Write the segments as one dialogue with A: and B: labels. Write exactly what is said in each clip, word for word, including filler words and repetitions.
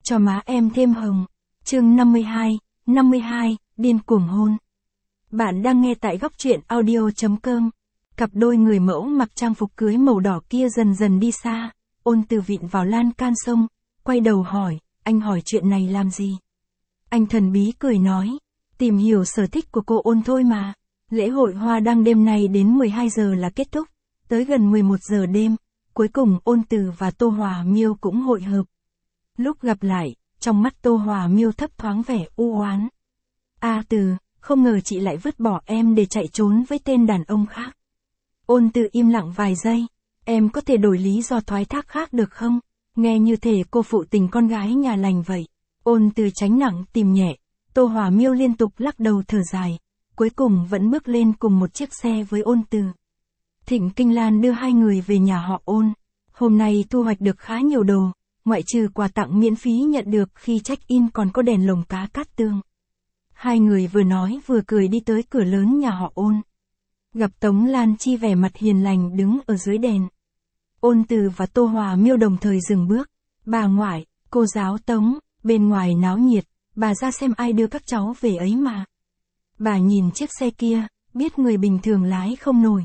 A: cho má em thêm hồng. Chương năm mươi hai, năm mươi hai, điên cuồng hôn. Bạn đang nghe tại góc truyện audio chấm com. Cặp đôi người mẫu mặc trang phục cưới màu đỏ kia dần dần đi xa, Ôn Từ vịn vào lan can sông, quay đầu hỏi, anh hỏi chuyện này làm gì? Anh thần bí cười nói, tìm hiểu sở thích của cô Ôn thôi mà. Lễ hội hoa đăng đêm nay đến mười hai giờ là kết thúc, tới gần mười một giờ đêm, cuối cùng Ôn Từ và Tô Hòa Miêu cũng hội hợp. Lúc gặp lại, trong mắt Tô Hòa Miêu thấp thoáng vẻ u oán. A Từ, không ngờ chị lại vứt bỏ em để chạy trốn với tên đàn ông khác. Ôn Từ im lặng vài giây, em có thể đổi lý do thoái thác khác được không? Nghe như thể cô phụ tình con gái nhà lành vậy. Ôn Từ tránh nặng tìm nhẹ, Tô Hòa Miêu liên tục lắc đầu thở dài, cuối cùng vẫn bước lên cùng một chiếc xe với Ôn Từ. Thịnh Kinh Lan đưa hai người về nhà họ Ôn. Hôm nay thu hoạch được khá nhiều đồ, ngoại trừ quà tặng miễn phí nhận được khi check-in còn có đèn lồng cá cát tương. Hai người vừa nói vừa cười đi tới cửa lớn nhà họ Ôn. Gặp Tống Lan Chi vẻ mặt hiền lành đứng ở dưới đèn. Ôn Từ và Tô Hòa Miêu đồng thời dừng bước. Bà ngoại, cô giáo Tống, bên ngoài náo nhiệt, bà ra xem ai đưa các cháu về ấy mà. Bà nhìn chiếc xe kia, biết người bình thường lái không nổi.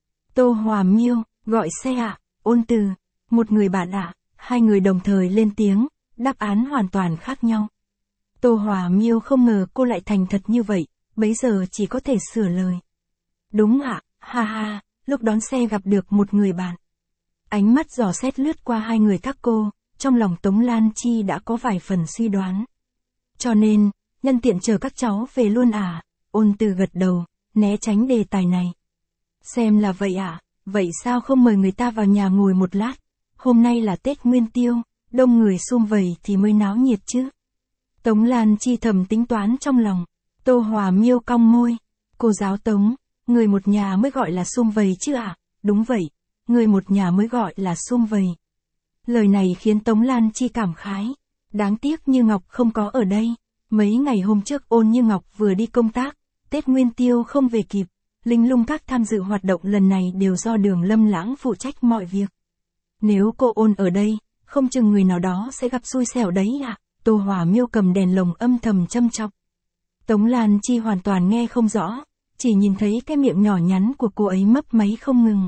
A: Tô Hòa Miêu, gọi xe ạ, à? Ôn Từ, một người bạn ạ, à? Hai người đồng thời lên tiếng, đáp án hoàn toàn khác nhau. Tô Hòa Miêu không ngờ cô lại thành thật như vậy, bấy giờ chỉ có thể sửa lời. Đúng ạ, à? Ha ha, lúc đón xe gặp được một người bạn. Ánh mắt dò xét lướt qua hai người các cô, trong lòng Tống Lan Chi đã có vài phần suy đoán. Cho nên, nhân tiện chờ các cháu về luôn à? Ôn Từ gật đầu, né tránh đề tài này. Xem là vậy à, vậy sao không mời người ta vào nhà ngồi một lát? Hôm nay là Tết Nguyên Tiêu, đông người sum vầy thì mới náo nhiệt chứ. Tống Lan Chi thầm tính toán trong lòng. Tô Hòa Miêu cong môi. Cô giáo Tống, người một nhà mới gọi là sum vầy chứ à? Đúng vậy, người một nhà mới gọi là sum vầy. Lời này khiến Tống Lan Chi cảm khái. Đáng tiếc Như Ngọc không có ở đây. Mấy ngày hôm trước Ôn Như Ngọc vừa đi công tác, Tết Nguyên Tiêu không về kịp. Linh Lung các tham dự hoạt động lần này đều do Đường Lâm Lãng phụ trách mọi việc. Nếu cô Ôn ở đây, không chừng người nào đó sẽ gặp xui xẻo đấy ạ. À? Tô Hòa Miêu cầm đèn lồng âm thầm châm chọc. Tống Lan Chi hoàn toàn nghe không rõ, chỉ nhìn thấy cái miệng nhỏ nhắn của cô ấy mấp máy không ngừng.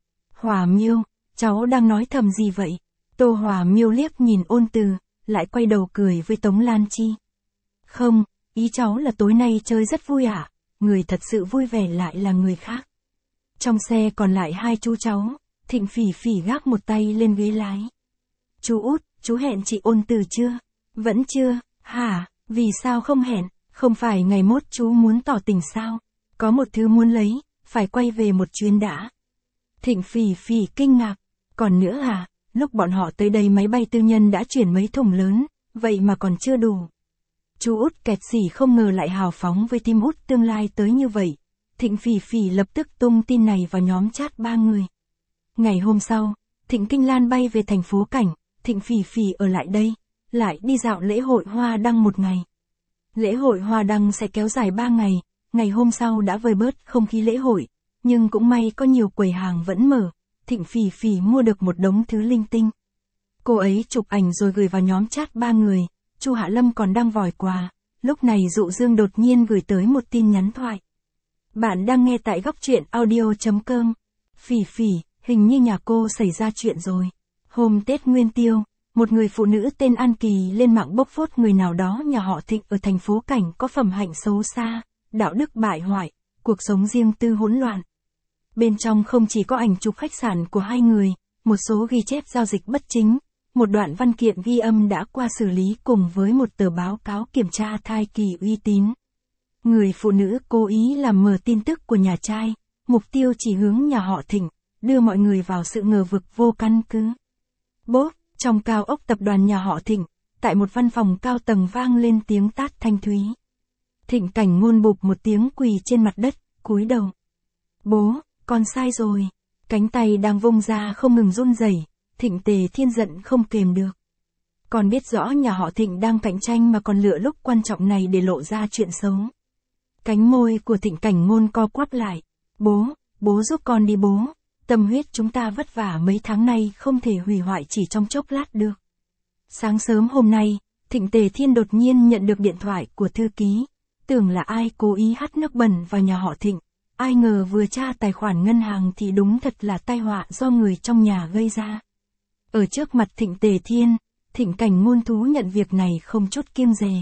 A: Hòa Miêu, cháu đang nói thầm gì vậy? Tô Hòa Miêu liếc nhìn Ôn Từ, lại quay đầu cười với Tống Lan Chi. Không, ý cháu là tối nay chơi rất vui ạ. À? Người thật sự vui vẻ lại là người khác. Trong xe còn lại hai chú cháu, Thịnh Phỉ Phỉ gác một tay lên ghế lái. Chú Út, chú hẹn chị Ôn Từ chưa? Vẫn chưa, hả? Vì sao không hẹn? Không phải ngày mốt chú muốn tỏ tình sao? Có một thứ muốn lấy, phải quay về một chuyến đã. Thịnh Phỉ Phỉ kinh ngạc. Còn nữa à, lúc bọn họ tới đây máy bay tư nhân đã chuyển mấy thùng lớn, vậy mà còn chưa đủ. Chú Út kẹt xỉ không ngờ lại hào phóng với team Út tương lai tới như vậy. Thịnh Phỉ Phỉ lập tức tung tin này vào nhóm chat ba người. Ngày hôm sau, Thịnh Kinh Lan bay về thành phố Cảnh, Thịnh Phỉ Phỉ ở lại đây, lại đi dạo lễ hội hoa đăng một ngày. Lễ hội hoa đăng sẽ kéo dài ba ngày, ngày hôm sau đã vơi bớt không khí lễ hội, nhưng cũng may có nhiều quầy hàng vẫn mở, Thịnh Phỉ Phỉ mua được một đống thứ linh tinh. Cô ấy chụp ảnh rồi gửi vào nhóm chat ba người. Chu Hạ Lâm còn đang vòi quà, lúc này Dụ Dương đột nhiên gửi tới một tin nhắn thoại. Bạn đang nghe tại góc truyện audio chấm com. Phỉ Phỉ, hình như nhà cô xảy ra chuyện rồi. Hôm Tết Nguyên Tiêu, một người phụ nữ tên An Kỳ lên mạng bóc phốt người nào đó nhà họ Thịnh ở thành phố Cảnh có phẩm hạnh xấu xa, đạo đức bại hoại, cuộc sống riêng tư hỗn loạn. Bên trong không chỉ có ảnh chụp khách sạn của hai người, một số ghi chép giao dịch bất chính, một đoạn văn kiện ghi âm đã qua xử lý cùng với một tờ báo cáo kiểm tra thai kỳ uy tín. Người phụ nữ cố ý làm mờ tin tức của nhà trai, mục tiêu chỉ hướng nhà họ Thịnh, đưa mọi người vào sự ngờ vực vô căn cứ. Bốp, trong cao ốc tập đoàn nhà họ Thịnh, tại một văn phòng cao tầng vang lên tiếng tát thanh thúy. Thịnh Cảnh Ngôn bụp một tiếng quỳ trên mặt đất, cúi đầu. Bố, con sai rồi. Cánh tay đang vung ra không ngừng run rẩy. Thịnh Tề Thiên giận không kềm được. Con biết rõ nhà họ Thịnh đang cạnh tranh mà còn lựa lúc quan trọng này để lộ ra chuyện xấu. Cánh môi của Thịnh Cảnh Ngôn co quắp lại. Bố, bố giúp con đi bố. Tâm huyết chúng ta vất vả mấy tháng nay không thể hủy hoại chỉ trong chốc lát được. Sáng sớm hôm nay, Thịnh Tề Thiên đột nhiên nhận được điện thoại của thư ký, tưởng là ai cố ý hắt nước bẩn vào nhà họ Thịnh, ai ngờ vừa tra tài khoản ngân hàng thì đúng thật là tai họa do người trong nhà gây ra. Ở trước mặt Thịnh Tề Thiên, Thịnh Cảnh Ngôn thú nhận việc này không chút kiêng dè.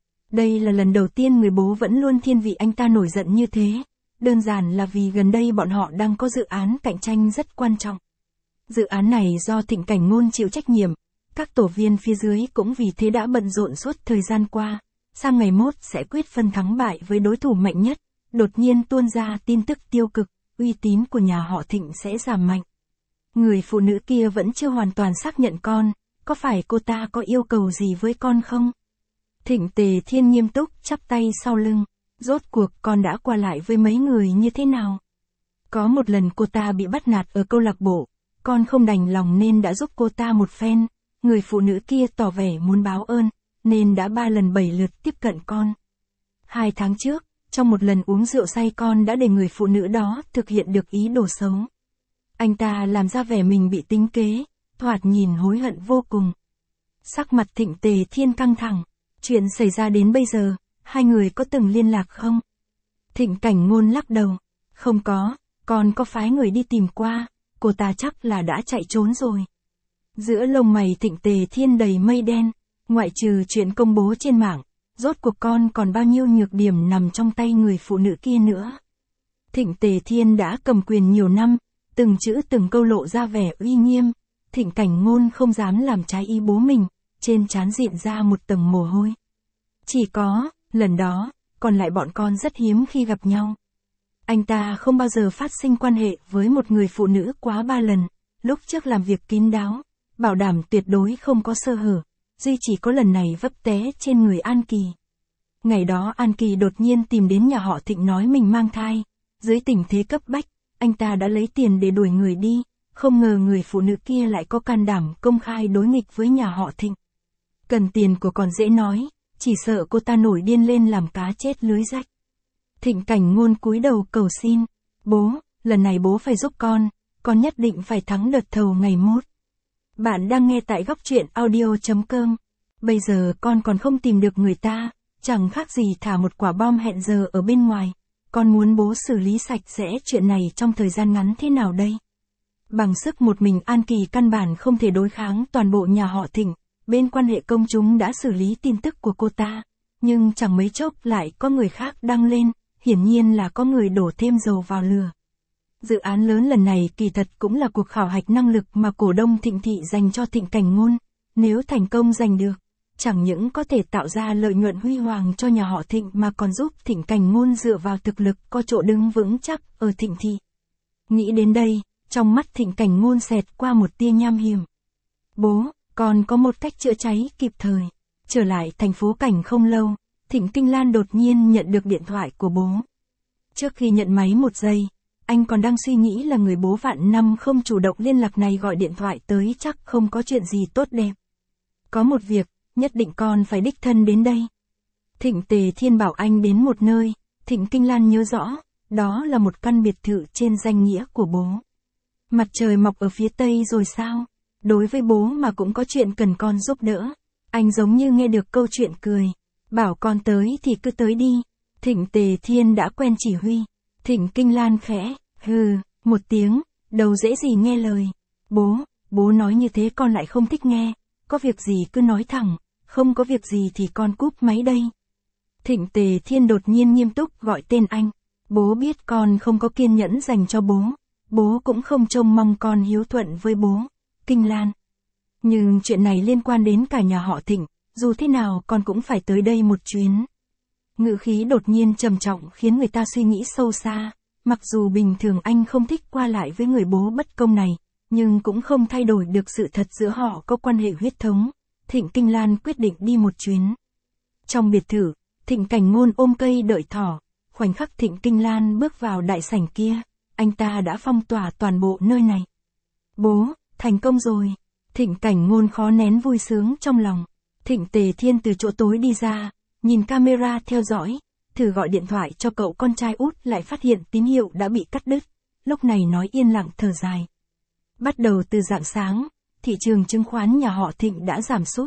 A: Đây là lần đầu tiên người bố vẫn luôn thiên vị anh ta nổi giận như thế, đơn giản là vì gần đây bọn họ đang có dự án cạnh tranh rất quan trọng. Dự án này do Thịnh Cảnh Ngôn chịu trách nhiệm, các tổ viên phía dưới cũng vì thế đã bận rộn suốt thời gian qua, sang ngày mốt sẽ quyết phân thắng bại với đối thủ mạnh nhất, đột nhiên tuôn ra tin tức tiêu cực, uy tín của nhà họ Thịnh sẽ giảm mạnh. Người phụ nữ kia vẫn chưa hoàn toàn xác nhận con, có phải cô ta có yêu cầu gì với con không? Thịnh Tề Thiên nghiêm túc chắp tay sau lưng, rốt cuộc con đã qua lại với mấy người như thế nào? Có một lần cô ta bị bắt nạt ở câu lạc bộ, con không đành lòng nên đã giúp cô ta một phen, người phụ nữ kia tỏ vẻ muốn báo ơn, nên đã ba lần bảy lượt tiếp cận con. Hai tháng trước, trong một lần uống rượu say con đã để người phụ nữ đó thực hiện được ý đồ xấu. Anh ta làm ra vẻ mình bị tính kế, thoạt nhìn hối hận vô cùng. Sắc mặt Thịnh Tề Thiên căng thẳng, chuyện xảy ra đến bây giờ, hai người có từng liên lạc không? Thịnh Cảnh Ngôn lắc đầu, không có, con có phái người đi tìm qua, cô ta chắc là đã chạy trốn rồi. Giữa lông mày Thịnh Tề Thiên đầy mây đen, ngoại trừ chuyện công bố trên mạng, rốt cuộc con còn bao nhiêu nhược điểm nằm trong tay người phụ nữ kia nữa. Thịnh Tề Thiên đã cầm quyền nhiều năm, từng chữ từng câu lộ ra vẻ uy nghiêm, Thịnh Cảnh Ngôn không dám làm trái ý bố mình, trên trán diện ra một tầng mồ hôi. Chỉ có, lần đó, còn lại bọn con rất hiếm khi gặp nhau. Anh ta không bao giờ phát sinh quan hệ với một người phụ nữ quá ba lần, lúc trước làm việc kín đáo, bảo đảm tuyệt đối không có sơ hở, duy chỉ có lần này vấp té trên người An Kỳ. Ngày đó An Kỳ đột nhiên tìm đến nhà họ Thịnh nói mình mang thai, dưới tình thế cấp bách, anh ta đã lấy tiền để đuổi người đi, không ngờ người phụ nữ kia lại có can đảm công khai đối nghịch với nhà họ Thịnh. Cần tiền của còn dễ nói, chỉ sợ cô ta nổi điên lên làm cá chết lưới rách. Thịnh Cảnh Ngôn cúi đầu cầu xin, bố, lần này bố phải giúp con, con nhất định phải thắng đợt thầu ngày mốt. Bạn đang nghe tại góc truyện audio chấm com. Bây giờ con còn không tìm được người ta, chẳng khác gì thả một quả bom hẹn giờ ở bên ngoài. Con muốn bố xử lý sạch sẽ chuyện này trong thời gian ngắn thế nào đây? Bằng sức một mình An Kỳ căn bản không thể đối kháng toàn bộ nhà họ Thịnh, bên quan hệ công chúng đã xử lý tin tức của cô ta, nhưng chẳng mấy chốc lại có người khác đăng lên, hiển nhiên là có người đổ thêm dầu vào lửa. Dự án lớn lần này kỳ thật cũng là cuộc khảo hạch năng lực mà cổ đông Thịnh Thị dành cho Thịnh Cảnh Ngôn, nếu thành công giành được, chẳng những có thể tạo ra lợi nhuận huy hoàng cho nhà họ Thịnh mà còn giúp Thịnh Cảnh Ngôn dựa vào thực lực có chỗ đứng vững chắc ở Thịnh Thị. Nghĩ đến đây, trong mắt Thịnh Cảnh Ngôn xẹt qua một tia nham hiểm. Bố, con có một cách chữa cháy kịp thời. Trở lại thành phố Cảnh không lâu, Thịnh Kinh Lan đột nhiên nhận được điện thoại của bố. Trước khi nhận máy một giây, anh còn đang suy nghĩ là người bố vạn năm không chủ động liên lạc này gọi điện thoại tới chắc không có chuyện gì tốt đẹp. Có một việc, nhất định con phải đích thân đến đây. Thịnh Tề Thiên bảo anh đến một nơi, Thịnh Kinh Lan nhớ rõ, đó là một căn biệt thự trên danh nghĩa của bố. Mặt trời mọc ở phía tây rồi sao? Đối với bố mà cũng có chuyện cần con giúp đỡ. Anh giống như nghe được câu chuyện cười. Bảo con tới thì cứ tới đi. Thịnh Tề Thiên đã quen chỉ huy. Thịnh Kinh Lan khẽ, hừ, một tiếng, đầu dễ gì nghe lời. Bố, bố nói như thế con lại không thích nghe. Có việc gì cứ nói thẳng, không có việc gì thì con cúp máy đây. Thịnh Tề Thiên đột nhiên nghiêm túc gọi tên anh. Bố biết con không có kiên nhẫn dành cho bố. Bố cũng không trông mong con hiếu thuận với bố. Kinh Lan. Nhưng chuyện này liên quan đến cả nhà họ Thịnh, dù thế nào con cũng phải tới đây một chuyến. Ngữ khí đột nhiên trầm trọng khiến người ta suy nghĩ sâu xa, mặc dù bình thường anh không thích qua lại với người bố bất công này, nhưng cũng không thay đổi được sự thật giữa họ có quan hệ huyết thống. Thịnh Kinh Lan quyết định đi một chuyến. Trong biệt thự, Thịnh Cảnh Ngôn ôm cây đợi thỏ, khoảnh khắc Thịnh Kinh Lan bước vào đại sảnh kia, anh ta đã phong tỏa toàn bộ nơi này. Bố, thành công rồi. Thịnh Cảnh Ngôn khó nén vui sướng trong lòng. Thịnh Tề Thiên từ chỗ tối đi ra, nhìn camera theo dõi, thử gọi điện thoại cho cậu con trai út lại phát hiện tín hiệu đã bị cắt đứt, lúc này nói yên lặng thở dài. Bắt đầu từ rạng sáng, thị trường chứng khoán nhà họ Thịnh đã giảm sút,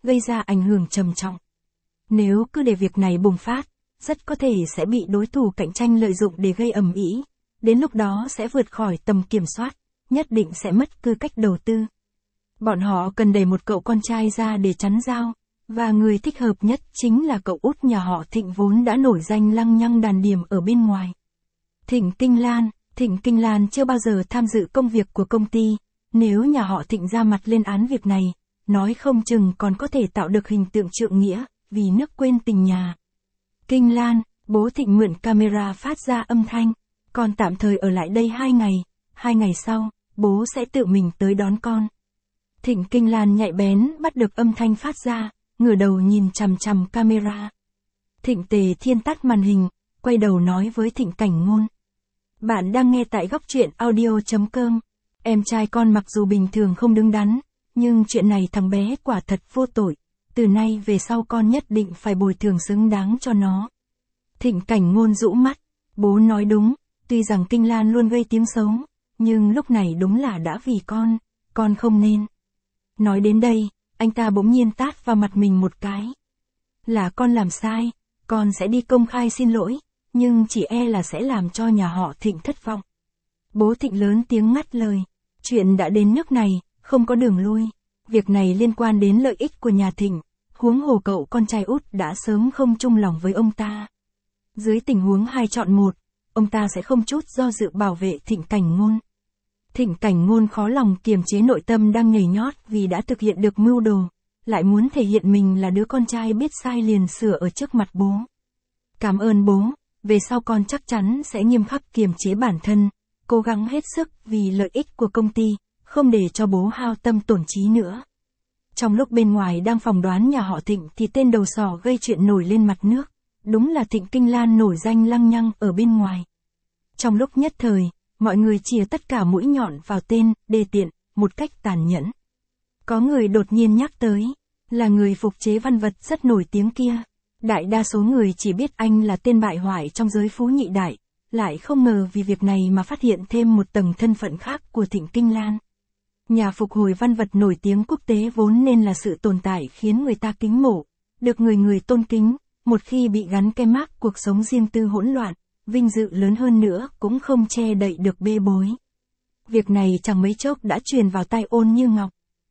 A: gây ra ảnh hưởng trầm trọng. Nếu cứ để việc này bùng phát, rất có thể sẽ bị đối thủ cạnh tranh lợi dụng để gây ầm ĩ, đến lúc đó sẽ vượt khỏi tầm kiểm soát, nhất định sẽ mất tư cách đầu tư. Bọn họ cần đẩy một cậu con trai ra để chắn dao, và người thích hợp nhất chính là cậu út nhà họ Thịnh vốn đã nổi danh lăng nhăng đàn điềm ở bên ngoài. Thịnh Kinh Lan, Thịnh Kinh Lan chưa bao giờ tham dự công việc của công ty, nếu nhà họ Thịnh ra mặt lên án việc này, nói không chừng còn có thể tạo được hình tượng trượng nghĩa, vì nước quên tình nhà. Kinh Lan, bố Thịnh mượn camera phát ra âm thanh, con tạm thời ở lại đây hai ngày, hai ngày sau, bố sẽ tự mình tới đón con. Thịnh Kinh Lan nhạy bén bắt được âm thanh phát ra, ngửa đầu nhìn chằm chằm camera. Thịnh Tề Thiên tắt màn hình, quay đầu nói với Thịnh Cảnh Ngôn. Bạn đang nghe tại góc truyện audio.com. Em trai con mặc dù bình thường không đứng đắn, nhưng chuyện này thằng bé quả thật vô tội. Từ nay về sau con nhất định phải bồi thường xứng đáng cho nó. Thịnh Cảnh Ngôn rũ mắt. Bố nói đúng, tuy rằng Kinh Lan luôn gây tiếng xấu, nhưng lúc này đúng là đã vì con, con không nên. Nói đến đây, anh ta bỗng nhiên tát vào mặt mình một cái. Là con làm sai, con sẽ đi công khai xin lỗi, nhưng chỉ e là sẽ làm cho nhà họ Thịnh thất vọng. Bố Thịnh lớn tiếng ngắt lời. Chuyện đã đến nước này, không có đường lui. Việc này liên quan đến lợi ích của nhà Thịnh, huống hồ cậu con trai út đã sớm không chung lòng với ông ta. Dưới tình huống hai chọn một, ông ta sẽ không chút do dự bảo vệ Thịnh Cảnh Ngôn. Thịnh Cảnh Ngôn khó lòng kiềm chế nội tâm đang nhảy nhót vì đã thực hiện được mưu đồ, lại muốn thể hiện mình là đứa con trai biết sai liền sửa ở trước mặt bố. Cảm ơn bố, về sau con chắc chắn sẽ nghiêm khắc kiềm chế bản thân, cố gắng hết sức vì lợi ích của công ty, không để cho bố hao tâm tổn trí nữa. Trong lúc bên ngoài đang phỏng đoán nhà họ Thịnh thì tên đầu sỏ gây chuyện nổi lên mặt nước, đúng là Thịnh Kinh Lan nổi danh lăng nhăng ở bên ngoài. Trong lúc nhất thời, mọi người chìa tất cả mũi nhọn vào tên, đê tiện, một cách tàn nhẫn. Có người đột nhiên nhắc tới, là người phục chế văn vật rất nổi tiếng kia. Đại đa số người chỉ biết anh là tên bại hoại trong giới phú nhị đại, lại không ngờ vì việc này mà phát hiện thêm một tầng thân phận khác của Thịnh Kinh Lan. Nhà phục hồi văn vật nổi tiếng quốc tế vốn nên là sự tồn tại khiến người ta kính mộ, được người người tôn kính, một khi bị gắn cái mác cuộc sống riêng tư hỗn loạn, vinh dự lớn hơn nữa cũng không che đậy được bê bối. Việc này chẳng mấy chốc đã truyền vào tai Ôn Như Ngọc.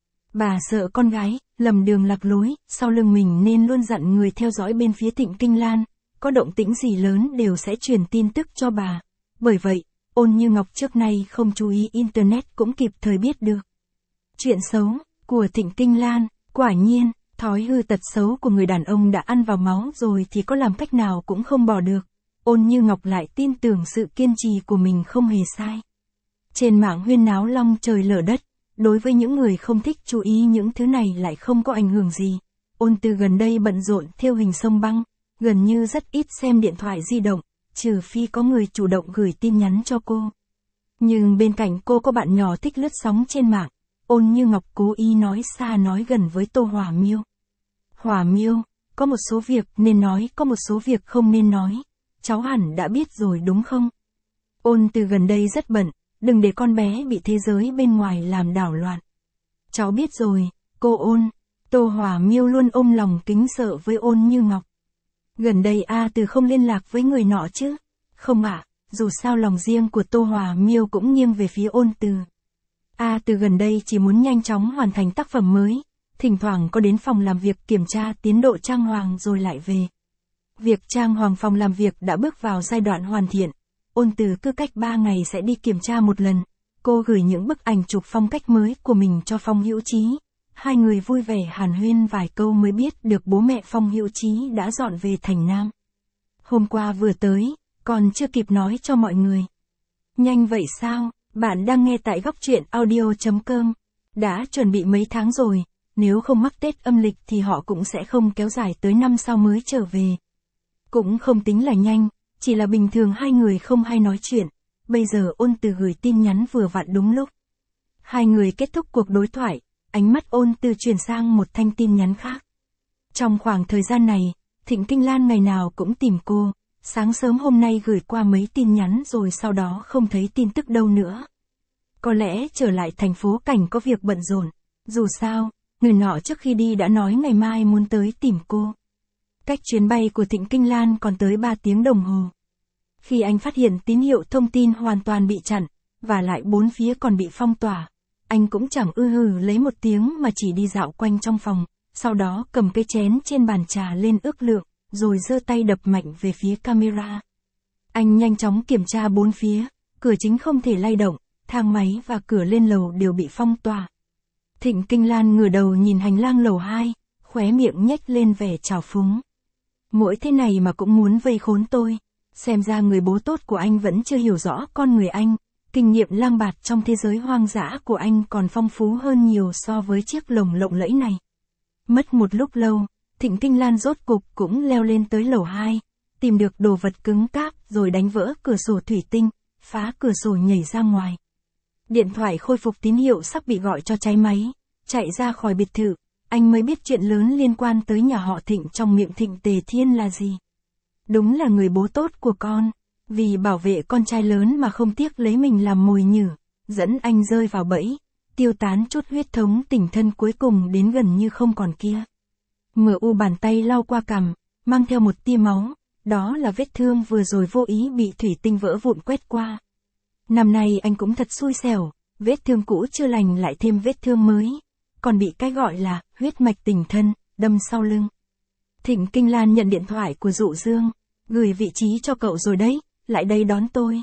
A: Bà sợ con gái lầm đường lạc lối, sau lưng mình nên luôn dặn người theo dõi bên phía Thịnh Kinh Lan, có động tĩnh gì lớn đều sẽ truyền tin tức cho bà. Bởi vậy, Ôn Như Ngọc trước nay không chú ý internet cũng kịp thời biết được. Chuyện xấu của Thịnh Kinh Lan, quả nhiên, thói hư tật xấu của người đàn ông đã ăn vào máu rồi thì có làm cách nào cũng không bỏ được. Ôn Như Ngọc lại tin tưởng sự kiên trì của mình không hề sai. Trên mạng huyên náo long trời lở đất, đối với những người không thích chú ý những thứ này lại không có ảnh hưởng gì. Ôn Từ gần đây bận rộn thêu hình sông băng, gần như rất ít xem điện thoại di động, trừ phi có người chủ động gửi tin nhắn cho cô. Nhưng bên cạnh cô có bạn nhỏ thích lướt sóng trên mạng, Ôn Như Ngọc cố ý nói xa nói gần với Tô Hòa Miêu. Hòa Miêu, có một số việc nên nói, có một số việc không nên nói. Cháu hẳn đã biết rồi đúng không? Ôn Từ gần đây rất bận, đừng để con bé bị thế giới bên ngoài làm đảo loạn. Cháu biết rồi, cô Ôn. Tô Hòa Miêu luôn ôm lòng kính sợ với Ôn Như Ngọc. Gần đây A Từ không liên lạc với người nọ chứ? Không ạ, à, dù sao lòng riêng của Tô Hòa Miêu cũng nghiêng về phía Ôn Từ. A Từ gần đây chỉ muốn nhanh chóng hoàn thành tác phẩm mới, thỉnh thoảng có đến phòng làm việc kiểm tra tiến độ trang hoàng rồi lại về. Việc trang hoàng phòng làm việc đã bước vào giai đoạn hoàn thiện. Ôn Từ cứ cách ba ngày sẽ đi kiểm tra một lần. Cô gửi những bức ảnh chụp phong cách mới của mình cho Phong Hữu Chí. Hai người vui vẻ hàn huyên vài câu mới biết được bố mẹ Phong Hữu Chí đã dọn về thành Nam. Hôm qua vừa tới, còn chưa kịp nói cho mọi người. Nhanh vậy sao? Bạn đang nghe tại góc truyện audio.com. Đã chuẩn bị mấy tháng rồi, nếu không mắc Tết âm lịch thì họ cũng sẽ không kéo dài tới năm sau mới trở về. Cũng không tính là nhanh, chỉ là bình thường hai người không hay nói chuyện. Bây giờ Ôn Từ gửi tin nhắn vừa vặn đúng lúc. Hai người kết thúc cuộc đối thoại, ánh mắt Ôn Từ chuyển sang một thanh tin nhắn khác. Trong khoảng thời gian này, Thịnh Kinh Lan ngày nào cũng tìm cô, sáng sớm hôm nay gửi qua mấy tin nhắn rồi sau đó không thấy tin tức đâu nữa. Có lẽ trở lại thành phố Cảnh có việc bận rộn, dù sao, người nọ trước khi đi đã nói ngày mai muốn tới tìm cô. Cách chuyến bay của Thịnh Kinh Lan còn tới ba tiếng đồng hồ. Khi anh phát hiện tín hiệu thông tin hoàn toàn bị chặn, và lại bốn phía còn bị phong tỏa, anh cũng chẳng ư hừ lấy một tiếng mà chỉ đi dạo quanh trong phòng, sau đó cầm cái chén trên bàn trà lên ước lượng, rồi giơ tay đập mạnh về phía camera. Anh nhanh chóng kiểm tra bốn phía, cửa chính không thể lay động, thang máy và cửa lên lầu đều bị phong tỏa. Thịnh Kinh Lan ngửa đầu nhìn hành lang lầu hai, khóe miệng nhếch lên vẻ trào phúng. Mỗi thế này mà cũng muốn vây khốn tôi. Xem ra người bố tốt của anh vẫn chưa hiểu rõ con người anh, kinh nghiệm lang bạt trong thế giới hoang dã của anh còn phong phú hơn nhiều so với chiếc lồng lộng lẫy này. Mất một lúc lâu, Thịnh Kinh Lan rốt cục cũng leo lên tới lầu hai, tìm được đồ vật cứng cáp rồi đánh vỡ cửa sổ thủy tinh, phá cửa sổ nhảy ra ngoài. Điện thoại khôi phục tín hiệu sắp bị gọi cho cháy máy, chạy ra khỏi biệt thự, anh mới biết chuyện lớn liên quan tới nhà họ Thịnh trong miệng Thịnh Tề Thiên là gì. Đúng là người bố tốt của con, vì bảo vệ con trai lớn mà không tiếc lấy mình làm mồi nhử, dẫn anh rơi vào bẫy, tiêu tán chút huyết thống tình thân cuối cùng đến gần như không còn kia. Mờ u bàn tay lau qua cằm, mang theo một tia máu, đó là vết thương vừa rồi vô ý bị thủy tinh vỡ vụn quét qua. Năm nay anh cũng thật xui xẻo, vết thương cũ chưa lành lại thêm vết thương mới, còn bị cái gọi là huyết mạch tình thân, đâm sau lưng. Thịnh Kinh Lan nhận điện thoại của Dụ Dương, gửi vị trí cho cậu rồi đấy, lại đây đón tôi.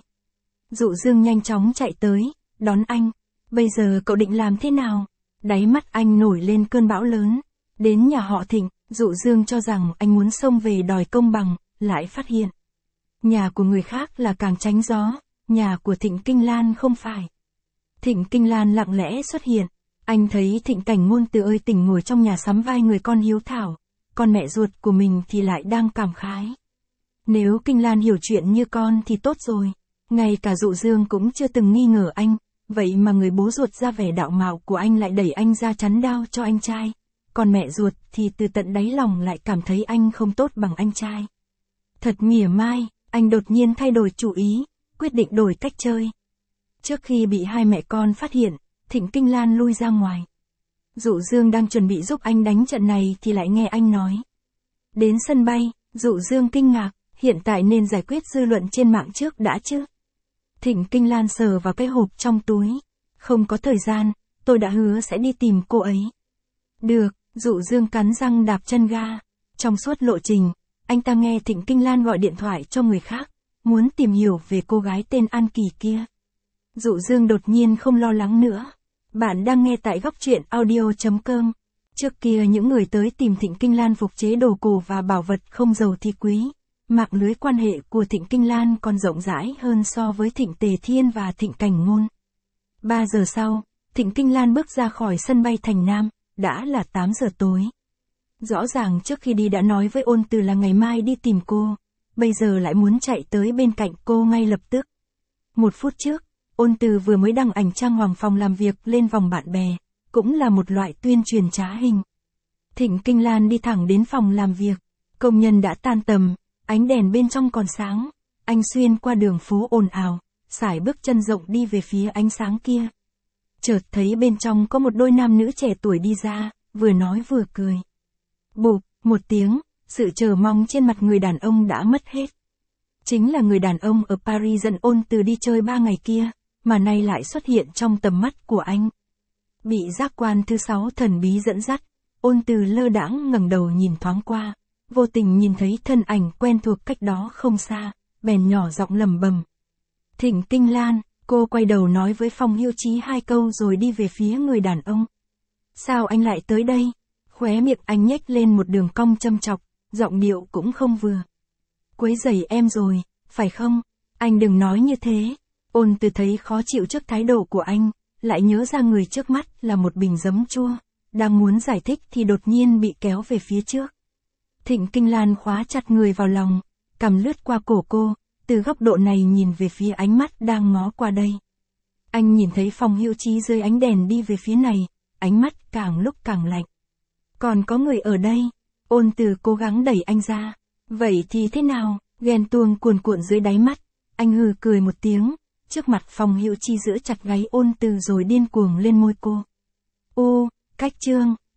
A: Dụ Dương nhanh chóng chạy tới, đón anh. Bây giờ cậu định làm thế nào? Đáy mắt anh nổi lên cơn bão lớn. Đến nhà họ Thịnh, Dụ Dương cho rằng anh muốn xông về đòi công bằng, lại phát hiện. Nhà của người khác là càng tránh gió, nhà của Thịnh Kinh Lan không phải. Thịnh Kinh Lan lặng lẽ xuất hiện, anh thấy Thịnh Cảnh Ngôn từ ơi tỉnh ngồi trong nhà sắm vai người con hiếu thảo, con mẹ ruột của mình thì lại đang cảm khái. Nếu Kinh Lan hiểu chuyện như con thì tốt rồi, ngay cả Dụ Dương cũng chưa từng nghi ngờ anh, vậy mà người bố ruột ra vẻ đạo mạo của anh lại đẩy anh ra chắn đao cho anh trai, còn mẹ ruột thì từ tận đáy lòng lại cảm thấy anh không tốt bằng anh trai. Thật mỉa mai, anh đột nhiên thay đổi chủ ý, quyết định đổi cách chơi. Trước khi bị hai mẹ con phát hiện, Thịnh Kinh Lan lui ra ngoài. Dụ Dương đang chuẩn bị giúp anh đánh trận này thì lại nghe anh nói. Đến sân bay, Dụ Dương kinh ngạc, hiện tại nên giải quyết dư luận trên mạng trước đã chứ. Thịnh Kinh Lan sờ vào cái hộp trong túi. Không có thời gian, tôi đã hứa sẽ đi tìm cô ấy. Được, Dụ Dương cắn răng đạp chân ga. Trong suốt lộ trình, anh ta nghe Thịnh Kinh Lan gọi điện thoại cho người khác, muốn tìm hiểu về cô gái tên An Kỳ kia. Dụ Dương đột nhiên không lo lắng nữa. Bạn đang nghe tại góc truyện audio chấm com. Trước kia những người tới tìm Thịnh Kinh Lan phục chế đồ cổ và bảo vật không giàu thì quý. Mạng lưới quan hệ của Thịnh Kinh Lan còn rộng rãi hơn so với Thịnh Tề Thiên và Thịnh Cảnh Ngôn. Ba giờ sau, Thịnh Kinh Lan bước ra khỏi sân bay Thành Nam, đã là tám giờ tối. Rõ ràng trước khi đi đã nói với Ôn Từ là ngày mai đi tìm cô, bây giờ lại muốn chạy tới bên cạnh cô ngay lập tức. Một phút trước, Ôn Từ vừa mới đăng ảnh trang hoàng phòng làm việc lên vòng bạn bè, cũng là một loại tuyên truyền trá hình. Thịnh Kinh Lan đi thẳng đến phòng làm việc, công nhân đã tan tầm, ánh đèn bên trong còn sáng, anh xuyên qua đường phố ồn ào, sải bước chân rộng đi về phía ánh sáng kia. Chợt thấy bên trong có một đôi nam nữ trẻ tuổi đi ra, vừa nói vừa cười. Bụp, một tiếng, sự chờ mong trên mặt người đàn ông đã mất hết. Chính là người đàn ông ở Paris dẫn Ôn Từ đi chơi ba ngày kia, mà nay lại xuất hiện trong tầm mắt của anh. Bị giác quan thứ sáu thần bí dẫn dắt, Ôn Từ lơ đãng ngẩng đầu nhìn thoáng qua, vô tình nhìn thấy thân ảnh quen thuộc cách đó không xa, bèn nhỏ giọng lẩm bẩm. Thịnh Kinh Lan, cô quay đầu nói với Phong Hiêu Chí hai câu rồi đi về phía người đàn ông. Sao anh lại tới đây? Khóe miệng anh nhếch lên một đường cong châm chọc, giọng điệu cũng không vừa. Quấy rầy em rồi, phải không? Anh đừng nói như thế. Ôn Từ thấy khó chịu trước thái độ của anh, lại nhớ ra người trước mắt là một bình giấm chua, đang muốn giải thích thì đột nhiên bị kéo về phía trước. Thịnh Kinh Lan khóa chặt người vào lòng, cầm lướt qua cổ cô, từ góc độ này nhìn về phía ánh mắt đang ngó qua đây. Anh nhìn thấy Phong Hiêu Chí dưới ánh đèn đi về phía này, ánh mắt càng lúc càng lạnh. Còn có người ở đây, Ôn Từ cố gắng đẩy anh ra. Vậy thì thế nào? Ghen tuông cuồn cuộn dưới đáy mắt, anh hừ cười một tiếng, trước mặt Phong Hiêu Chí giữ chặt gáy Ôn Từ rồi điên cuồng lên môi cô. Ô, cách chương,